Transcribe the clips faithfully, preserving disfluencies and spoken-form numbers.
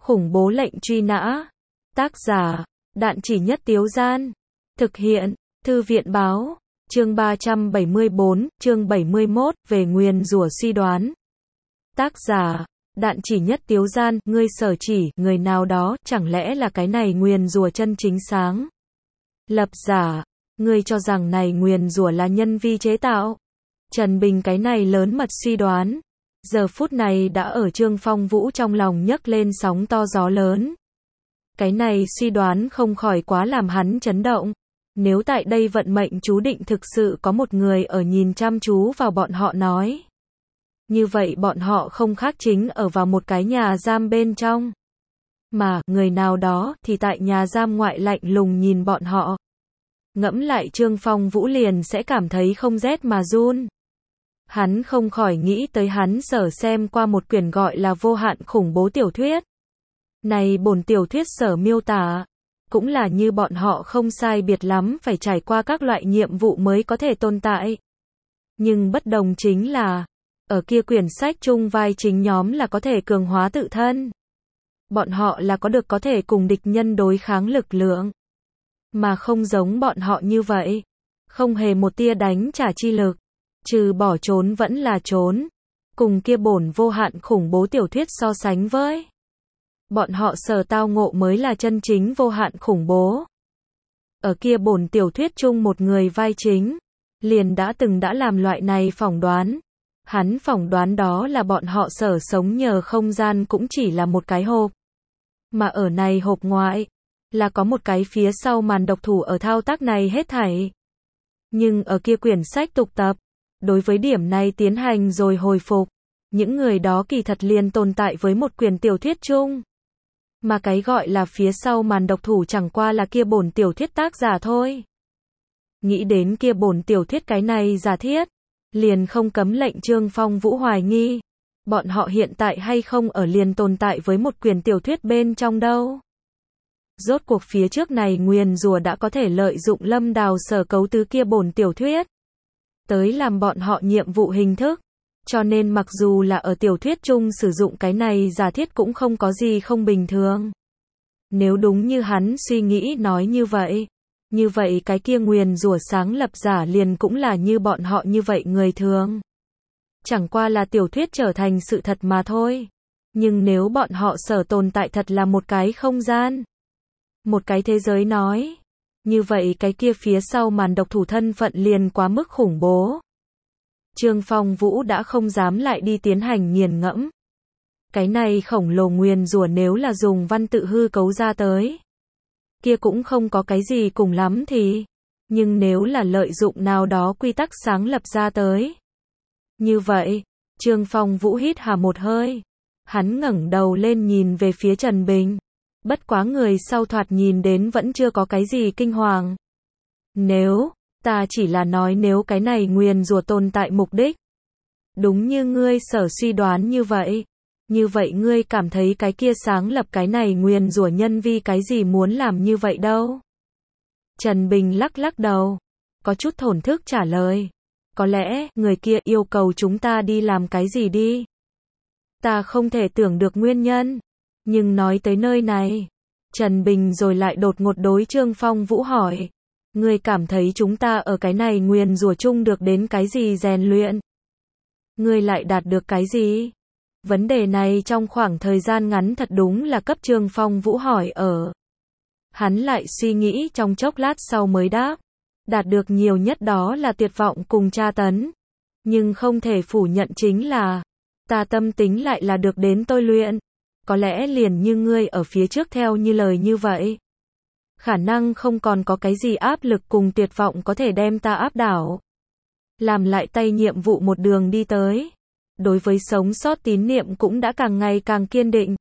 Khủng bố lệnh truy nã. Tác giả, Đạn Chỉ Nhất Tiếu Gian. Thực hiện, Thư viện báo. Chương ba trăm bảy mươi bốn, chương bảy mươi mốt, về nguyền rủa suy đoán. Tác giả, Đạn Chỉ Nhất Tiếu Gian, ngươi sở chỉ, người nào đó, chẳng lẽ là cái này nguyền rủa chân chính sáng? Lập giả, ngươi cho rằng này nguyền rủa là nhân vi chế tạo? Trần Bình cái này lớn mật suy đoán, giờ phút này đã ở Trương Phong Vũ trong lòng nhấc lên sóng to gió lớn. Cái này suy đoán không khỏi quá làm hắn chấn động. Nếu tại đây vận mệnh chú định thực sự có một người ở nhìn chăm chú vào bọn họ nói. Như vậy bọn họ không khác chính ở vào một cái nhà giam bên trong. Mà, người nào đó thì tại nhà giam ngoại lạnh lùng nhìn bọn họ. Ngẫm lại Trương Phong Vũ liền sẽ cảm thấy không rét mà run. Hắn không khỏi nghĩ tới hắn sở xem qua một quyển gọi là Vô Hạn Khủng Bố tiểu thuyết. Này bổn tiểu thuyết sở miêu tả, cũng là như bọn họ không sai biệt lắm phải trải qua các loại nhiệm vụ mới có thể tồn tại. Nhưng bất đồng chính là, ở kia quyển sách chung vai chính nhóm là có thể cường hóa tự thân. Bọn họ là có được có thể cùng địch nhân đối kháng lực lượng. Mà không giống bọn họ như vậy. Không hề một tia đánh trả chi lực. Trừ bỏ trốn vẫn là trốn. Cùng kia bổn vô hạn khủng bố tiểu thuyết so sánh với. Bọn họ sở tao ngộ mới là chân chính vô hạn khủng bố. Ở kia bổn tiểu thuyết chung một người vai chính. Liền đã từng đã làm loại này phỏng đoán. Hắn phỏng đoán đó là bọn họ sở sống nhờ không gian cũng chỉ là một cái hộp. Mà ở này hộp ngoại, là có một cái phía sau màn độc thủ ở thao tác này hết thảy. Nhưng ở kia quyển sách tục tập, đối với điểm này tiến hành rồi hồi phục. Những người đó kỳ thật liền tồn tại với một quyển tiểu thuyết chung. Mà cái gọi là phía sau màn độc thủ chẳng qua là kia bổn tiểu thuyết tác giả thôi. Nghĩ đến kia bổn tiểu thuyết cái này giả thiết, liền không cấm lệnh Trương Phong Vũ hoài nghi. Bọn họ hiện tại hay không ở liền tồn tại với một quyển tiểu thuyết bên trong đâu. Rốt cuộc phía trước này nguyền rủa đã có thể lợi dụng Lâm Đào sở cấu tứ kia bổn tiểu thuyết. Tới làm bọn họ nhiệm vụ hình thức. Cho nên mặc dù là ở tiểu thuyết chung sử dụng cái này giả thiết cũng không có gì không bình thường. Nếu đúng như hắn suy nghĩ nói như vậy. Như vậy cái kia nguyền rủa sáng lập giả liền cũng là như bọn họ như vậy người thường. Chẳng qua là tiểu thuyết trở thành sự thật mà thôi. Nhưng nếu bọn họ sở tồn tại thật là một cái không gian. Một cái thế giới nói. Như vậy cái kia phía sau màn độc thủ thân phận liền quá mức khủng bố. Trương Phong Vũ đã không dám lại đi tiến hành nghiền ngẫm. Cái này khổng lồ nguyền rủa nếu là dùng văn tự hư cấu ra tới. Kia cũng không có cái gì cùng lắm thì. Nhưng nếu là lợi dụng nào đó quy tắc sáng lập ra tới. Như vậy, Trương Phong Vũ hít hà một hơi. Hắn ngẩng đầu lên nhìn về phía Trần Bình. Bất quá người sau thoạt nhìn đến vẫn chưa có cái gì kinh hoàng. Nếu, ta chỉ là nói nếu cái này nguyền rủa tồn tại mục đích. Đúng như ngươi sở suy đoán như vậy. Như vậy ngươi cảm thấy cái kia sáng lập cái này nguyền rủa nhân vi cái gì muốn làm như vậy đâu? Trần Bình lắc lắc đầu. Có chút thổn thức trả lời. Có lẽ, người kia yêu cầu chúng ta đi làm cái gì đi? Ta không thể tưởng được nguyên nhân. Nhưng nói tới nơi này. Trần Bình rồi lại đột ngột đối Trương Phong Vũ hỏi. Ngươi cảm thấy chúng ta ở cái này nguyền rủa chung được đến cái gì rèn luyện? Ngươi lại đạt được cái gì? Vấn đề này trong khoảng thời gian ngắn thật đúng là cấp Trương Phong Vũ hỏi ở. Hắn lại suy nghĩ trong chốc lát sau mới đáp. Đạt được nhiều nhất đó là tuyệt vọng cùng tra tấn. Nhưng không thể phủ nhận chính là, ta tâm tính lại là được đến tôi luyện. Có lẽ liền như ngươi ở phía trước theo như lời như vậy. Khả năng không còn có cái gì áp lực cùng tuyệt vọng có thể đem ta áp đảo. Làm lại tay nhiệm vụ một đường đi tới. Đối với sống sót tín niệm cũng đã càng ngày càng kiên định.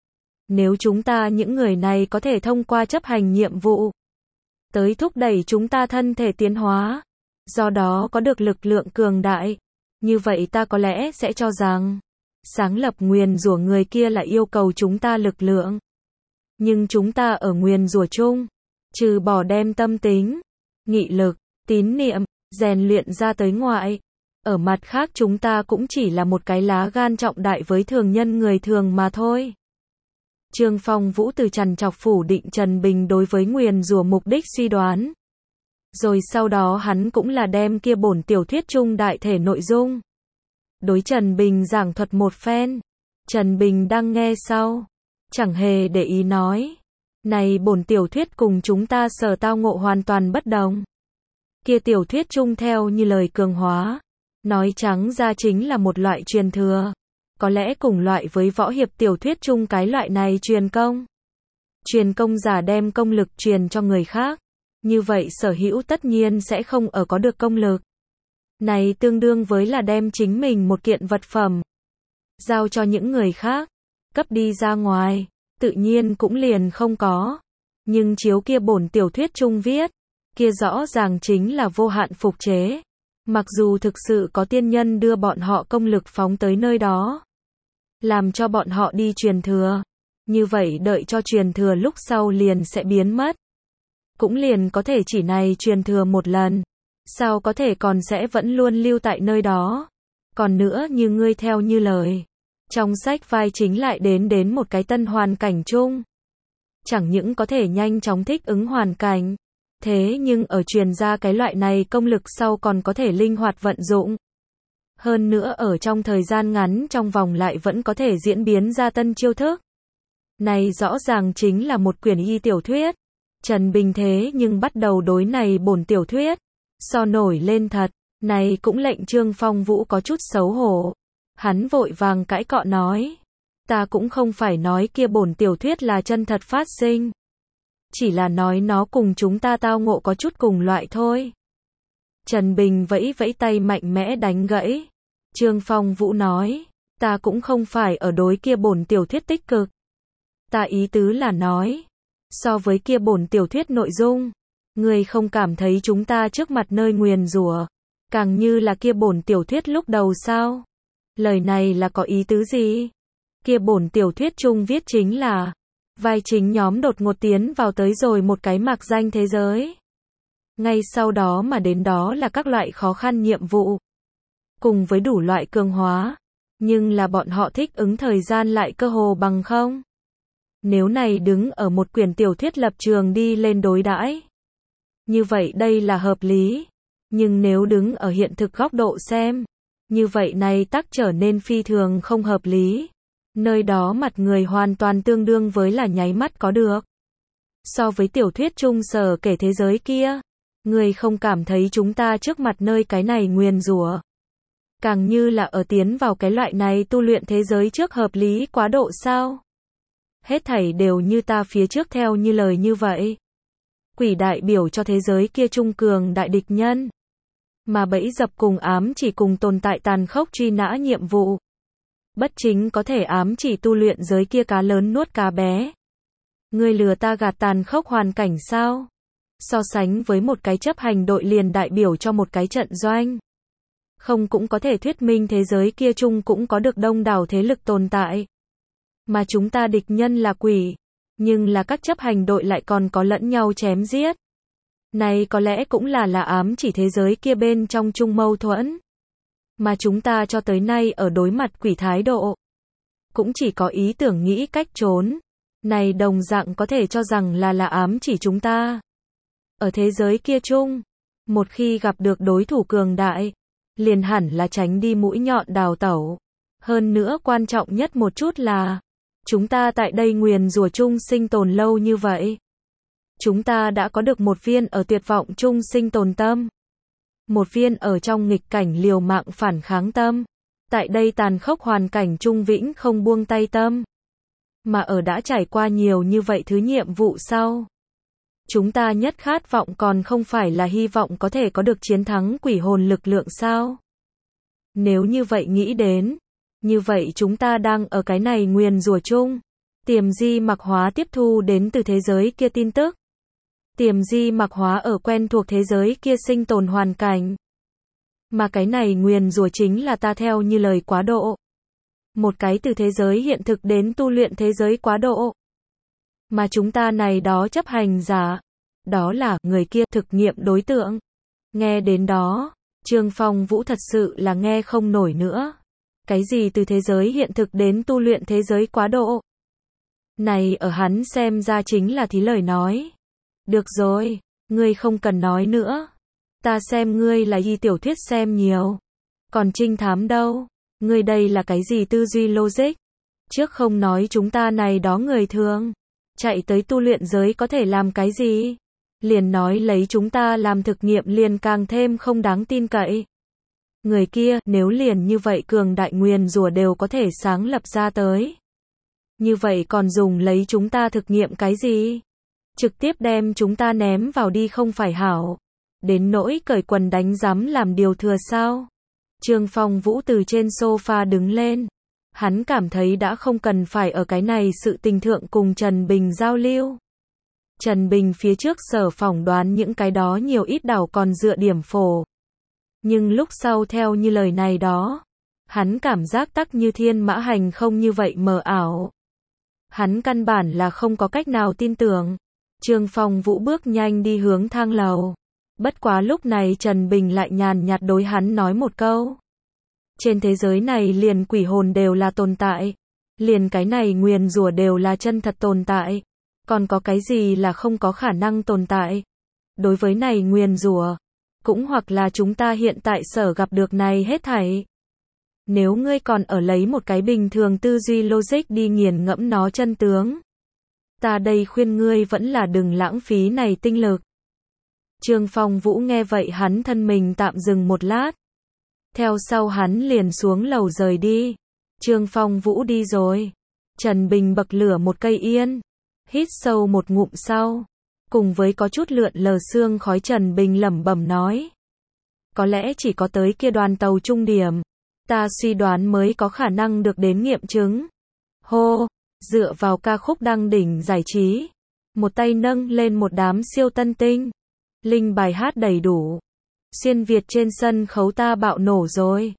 Nếu chúng ta những người này có thể thông qua chấp hành nhiệm vụ. Tới thúc đẩy chúng ta thân thể tiến hóa. Do đó có được lực lượng cường đại. Như vậy ta có lẽ sẽ cho rằng. Sáng lập nguyền rủa người kia là yêu cầu chúng ta lực lượng. Nhưng chúng ta ở nguyền rủa chung. Trừ bỏ đem tâm tính, nghị lực, tín niệm, rèn luyện ra tới ngoại. Ở mặt khác chúng ta cũng chỉ là một cái lá gan trọng đại với thường nhân người thường mà thôi. Trương Phong Vũ từ trằn trọc phủ định Trần Bình đối với nguyền rủa mục đích suy đoán. Rồi sau đó hắn cũng là đem kia bổn tiểu thuyết chung đại thể nội dung. Đối Trần Bình giảng thuật một phen. Trần Bình đang nghe sau. Chẳng hề để ý nói. Này bổn tiểu thuyết cùng chúng ta sở tao ngộ hoàn toàn bất đồng. Kia tiểu thuyết chung theo như lời cường hóa. Nói trắng ra chính là một loại truyền thừa. Có lẽ cùng loại với võ hiệp tiểu thuyết chung cái loại này truyền công. Truyền công giả đem công lực truyền cho người khác. Như vậy sở hữu tất nhiên sẽ không ở có được công lực. Này tương đương với là đem chính mình một kiện vật phẩm. Giao cho những người khác. Cấp đi ra ngoài. Tự nhiên cũng liền không có. Nhưng chiếu kia bổn tiểu thuyết chung viết. Kia rõ ràng chính là vô hạn phục chế. Mặc dù thực sự có tiên nhân đưa bọn họ công lực phóng tới nơi đó. Làm cho bọn họ đi truyền thừa. Như vậy đợi cho truyền thừa lúc sau liền sẽ biến mất. Cũng liền có thể chỉ này truyền thừa một lần. Sao có thể còn sẽ vẫn luôn lưu tại nơi đó. Còn nữa như ngươi theo như lời. Trong sách vai chính lại đến đến một cái tân hoàn cảnh chung. Chẳng những có thể nhanh chóng thích ứng hoàn cảnh. Thế nhưng ở truyền ra cái loại này công lực sau còn có thể linh hoạt vận dụng. Hơn nữa ở trong thời gian ngắn trong vòng lại vẫn có thể diễn biến ra tân chiêu thức. Này rõ ràng chính là một quyển y tiểu thuyết. Trần Bình thế nhưng bắt đầu đối này bổn tiểu thuyết. So nổi lên thật. Này cũng lệnh Trương Phong Vũ có chút xấu hổ. Hắn vội vàng cãi cọ nói. Ta cũng không phải nói kia bổn tiểu thuyết là chân thật phát sinh. Chỉ là nói nó cùng chúng ta tao ngộ có chút cùng loại thôi. Trần Bình vẫy vẫy tay mạnh mẽ đánh gãy. Trương Phong Vũ nói. Ta cũng không phải ở đối kia bổn tiểu thuyết tích cực. Ta ý tứ là nói. So với kia bổn tiểu thuyết nội dung. Ngươi không cảm thấy chúng ta trước mặt nơi nguyền rủa. Càng như là kia bổn tiểu thuyết lúc đầu sao? Lời này là có ý tứ gì? Kia bổn tiểu thuyết chung viết chính là. Vai chính nhóm đột ngột tiến vào tới rồi một cái mạc danh thế giới. Ngay sau đó mà đến đó là các loại khó khăn nhiệm vụ. Cùng với đủ loại cường hóa. Nhưng là bọn họ thích ứng thời gian lại cơ hồ bằng không. Nếu này đứng ở một quyển tiểu thuyết lập trường đi lên đối đãi. Như vậy đây là hợp lý. Nhưng nếu đứng ở hiện thực góc độ xem. Như vậy này tắc trở nên phi thường không hợp lý. Nơi đó mặt người hoàn toàn tương đương với là nháy mắt có được. So với tiểu thuyết chung sở kể thế giới kia. Người không cảm thấy chúng ta trước mặt nơi cái này nguyền rủa. Càng như là ở tiến vào cái loại này tu luyện thế giới trước hợp lý quá độ sao? Hết thảy đều như ta phía trước theo như lời như vậy. Quỷ đại biểu cho thế giới kia trung cường đại địch nhân. Mà bẫy dập cùng ám chỉ cùng tồn tại tàn khốc truy nã nhiệm vụ. Bất chính có thể ám chỉ tu luyện giới kia cá lớn nuốt cá bé. Ngươi lừa ta gạt tàn khốc hoàn cảnh sao? So sánh với một cái chấp hành đội liền đại biểu cho một cái trận doanh. Không cũng có thể thuyết minh thế giới kia chung cũng có được đông đảo thế lực tồn tại. Mà chúng ta địch nhân là quỷ. Nhưng là các chấp hành đội lại còn có lẫn nhau chém giết. Này có lẽ cũng là là ám chỉ thế giới kia bên trong chung mâu thuẫn. Mà chúng ta cho tới nay ở đối mặt quỷ thái độ. Cũng chỉ có ý tưởng nghĩ cách trốn. Này đồng dạng có thể cho rằng là là ám chỉ chúng ta. Ở thế giới kia chung. Một khi gặp được đối thủ cường đại. Liền hẳn là tránh đi mũi nhọn đào tẩu. Hơn nữa quan trọng nhất một chút là. Chúng ta tại đây nguyền rủa chung sinh tồn lâu như vậy. Chúng ta đã có được một viên ở tuyệt vọng chung sinh tồn tâm. Một viên ở trong nghịch cảnh liều mạng phản kháng tâm. Tại đây tàn khốc hoàn cảnh trung vĩnh không buông tay tâm. Mà ở đã trải qua nhiều như vậy thứ nhiệm vụ sau. Chúng ta nhất khát vọng còn không phải là hy vọng có thể có được chiến thắng quỷ hồn lực lượng sao? Nếu như vậy nghĩ đến. Như vậy chúng ta đang ở cái này nguyền rủa chung. Tiềm di mặc hóa tiếp thu đến từ thế giới kia tin tức. Tiềm di mặc hóa ở quen thuộc thế giới kia sinh tồn hoàn cảnh. Mà cái này nguyền rủa chính là ta theo như lời quá độ. Một cái từ thế giới hiện thực đến tu luyện thế giới quá độ. Mà chúng ta này đó chấp hành giả. Đó là người kia thực nghiệm đối tượng. Nghe đến đó, Trương Phong Vũ thật sự là nghe không nổi nữa. Cái gì từ thế giới hiện thực đến tu luyện thế giới quá độ? Này ở hắn xem ra chính là thí lời nói. Được rồi, ngươi không cần nói nữa. Ta xem ngươi là y tiểu thuyết xem nhiều. Còn trinh thám đâu? Ngươi đây là cái gì tư duy logic? Trước không nói chúng ta này đó người thường. Chạy tới tu luyện giới có thể làm cái gì? Liền nói lấy chúng ta làm thực nghiệm liền càng thêm không đáng tin cậy. Người kia, nếu liền như vậy cường đại nguyền rủa đều có thể sáng lập ra tới. Như vậy còn dùng lấy chúng ta thực nghiệm cái gì? Trực tiếp đem chúng ta ném vào đi không phải hảo. Đến nỗi cởi quần đánh rắm làm điều thừa sao? Trương Phong Vũ từ trên sofa đứng lên. Hắn cảm thấy đã không cần phải ở cái này sự tình thượng cùng Trần Bình giao lưu. Trần Bình phía trước sở phỏng đoán những cái đó nhiều ít đảo còn dựa điểm phổ. Nhưng lúc sau theo như lời này đó, hắn cảm giác tắc như thiên mã hành không như vậy mờ ảo. Hắn căn bản là không có cách nào tin tưởng. Trương Phong Vũ bước nhanh đi hướng thang lầu. Bất quá lúc này Trần Bình lại nhàn nhạt đối hắn nói một câu. Trên thế giới này liền quỷ hồn đều là tồn tại. Liền cái này nguyền rủa đều là chân thật tồn tại. Còn có cái gì là không có khả năng tồn tại? Đối với này nguyền rủa, cũng hoặc là chúng ta hiện tại sở gặp được này hết thảy. Nếu ngươi còn ở lấy một cái bình thường tư duy logic đi nghiền ngẫm nó chân tướng, ta đây khuyên ngươi vẫn là đừng lãng phí này tinh lực. Trương Phong Vũ nghe vậy hắn thân mình tạm dừng một lát. Theo sau hắn liền xuống lầu rời đi. Trương Phong Vũ đi rồi. Trần Bình bậc lửa một cây yên. Hít sâu một ngụm sau. Cùng với có chút lượn lờ sương khói Trần Bình lẩm bẩm nói. Có lẽ chỉ có tới kia đoàn tàu trung điểm. Ta suy đoán mới có khả năng được đến nghiệm chứng. Hô, dựa vào ca khúc đăng đỉnh giải trí. Một tay nâng lên một đám siêu tân tinh. Linh bài hát đầy đủ. Xuyên Việt trên sân khấu ta bạo nổ rồi.